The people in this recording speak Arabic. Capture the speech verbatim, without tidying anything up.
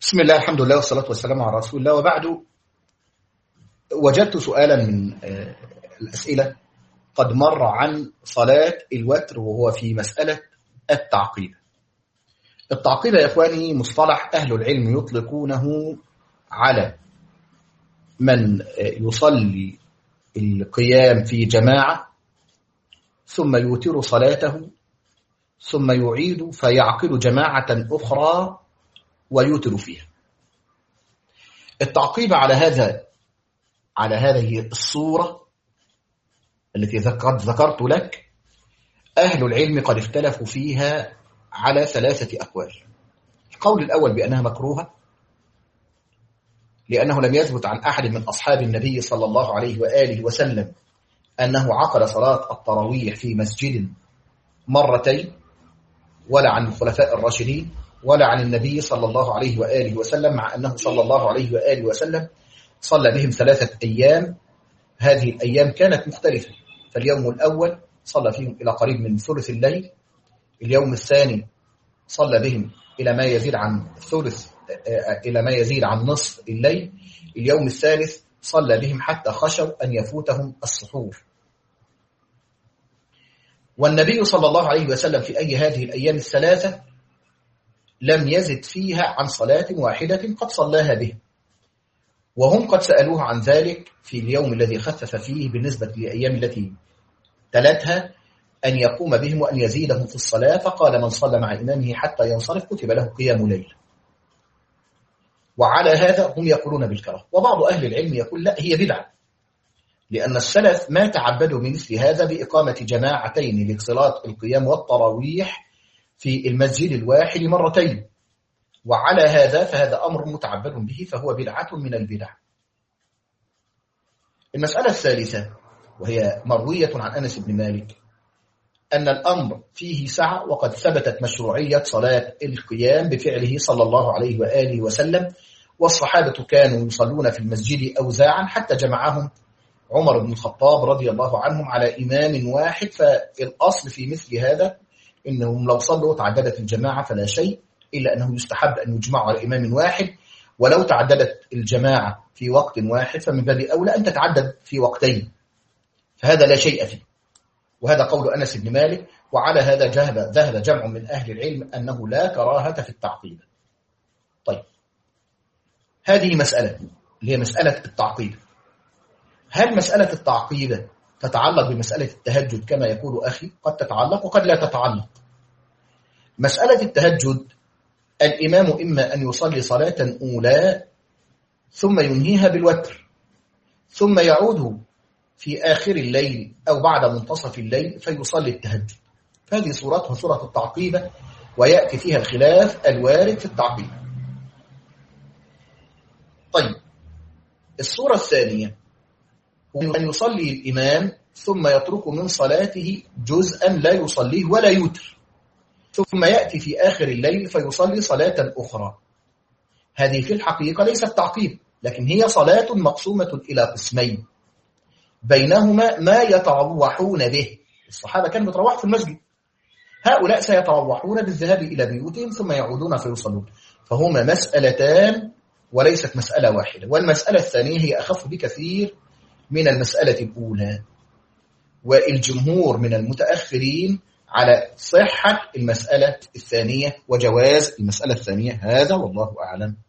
بسم الله، الحمد لله، والصلاة والسلام على رسول الله، وبعد. وجدت سؤالا من الأسئلة قد مر عن صلاة الوتر، وهو في مسألة التعقيب. التعقيب يا إخواني مصطلح أهل العلم يطلقونه على من يصلي القيام في جماعة ثم يوتر صلاته ثم يعيد فيعقد جماعة أخرى ويوتر فيها. التعقيب على هذا على هذه الصورة التي ذكرت ذكرت لك أهل العلم قد اختلفوا فيها على ثلاثة أقوال. القول الأول بأنها مكروهة، لأنه لم يثبت عن أحد من أصحاب النبي صلى الله عليه وآله وسلم أنه عقد صلاة التراويح في مسجد مرتين، ولا عن الخلفاء الراشدين ولا عن النبي صلى الله عليه وآله وسلم، مع أنه صلى الله عليه وآله وسلم صلى بهم ثلاثة أيام. هذه الأيام كانت مختلفة، فاليوم الأول صلى فيهم إلى قريب من ثلث الليل، اليوم الثاني صلى بهم إلى ما يزيد عن ثلث إلى ما يزيد عن نصف الليل، اليوم الثالث صلى بهم حتى خشوا أن يفوتهم السحور. والنبي صلى الله عليه وسلم في أي هذه الأيام الثلاثة لم يزد فيها عن صلاة واحدة قد صلاها به، وهم قد سألوه عن ذلك في اليوم الذي خفف فيه بالنسبة للأيام التي تلتها أن يقوم بهم وأن يزيدهم في الصلاة، فقال: من صلى مع إمامه حتى ينصرف كتب له قيام ليل. وعلى هذا هم يقولون بالكراهة، وبعض أهل العلم يقول لا، هي بدعة، لأن السلف ما تعبدوا بمثل هذا بإقامة جماعتين لصلاة القيام والتراويح في المسجد الواحد مرتين، وعلى هذا فهذا أمر متعبد به، فهو بدعة من البدع. المسألة الثالثة وهي مروية عن أنس بن مالك أن الأمر فيه سعة، وقد ثبتت مشروعية صلاة القيام بفعله صلى الله عليه وآله وسلم، والصحابة كانوا يصلون في المسجد أوزاعا حتى جمعهم عمر بن الخطاب رضي الله عنهم على إمام واحد. فالأصل في مثل هذا إنهم لو صلوا تعددت الجماعة فلا شيء، إلا أنه يستحب أن يجمعوا على إمام واحد، ولو تعددت الجماعة في وقت واحد فمن باب أولى أن تتعدد في وقتين، فهذا لا شيء فيه. وهذا قول أنس بن مالك، وعلى هذا ذهب ذهب جمع من أهل العلم أنه لا كراهة في التعقيد. طيب، هذه مسألة اللي هي مسألة التعقيد. هل مسألة التعقيد تتعلق بمسألة التهجد كما يقول أخي؟ قد تتعلق وقد لا تتعلق. مسألة التهجد الإمام إما أن يصلي صلاة أولى ثم ينهيها بالوتر، ثم يعود في آخر الليل أو بعد منتصف الليل فيصلي التهجد، هذه صورتها صورة التعقيبة، ويأتي فيها الخلاف الوارد في التعقيب. طيب، الصورة الثانية هو أن يصلي الإمام ثم يترك من صلاته جزءا لا يصليه ولا يوتر، ثم يأتي في آخر الليل فيصلي صلاة أخرى. هذه في الحقيقة ليست تعقيب، لكن هي صلاة مقسومة إلى قسمين بينهما ما يتروحون به. الصحابة كانوا يتروحوا في المسجد، هؤلاء سيتروحون بالذهاب إلى بيوتهم ثم يعودون فيصلون، فهما مسألتان وليست مسألة واحدة. والمسألة الثانية هي أخف بكثير من المسألة الأولى، والجمهور من المتأخرين على صحة المسألة الثانية وجواز المسألة الثانية، هذا والله أعلم.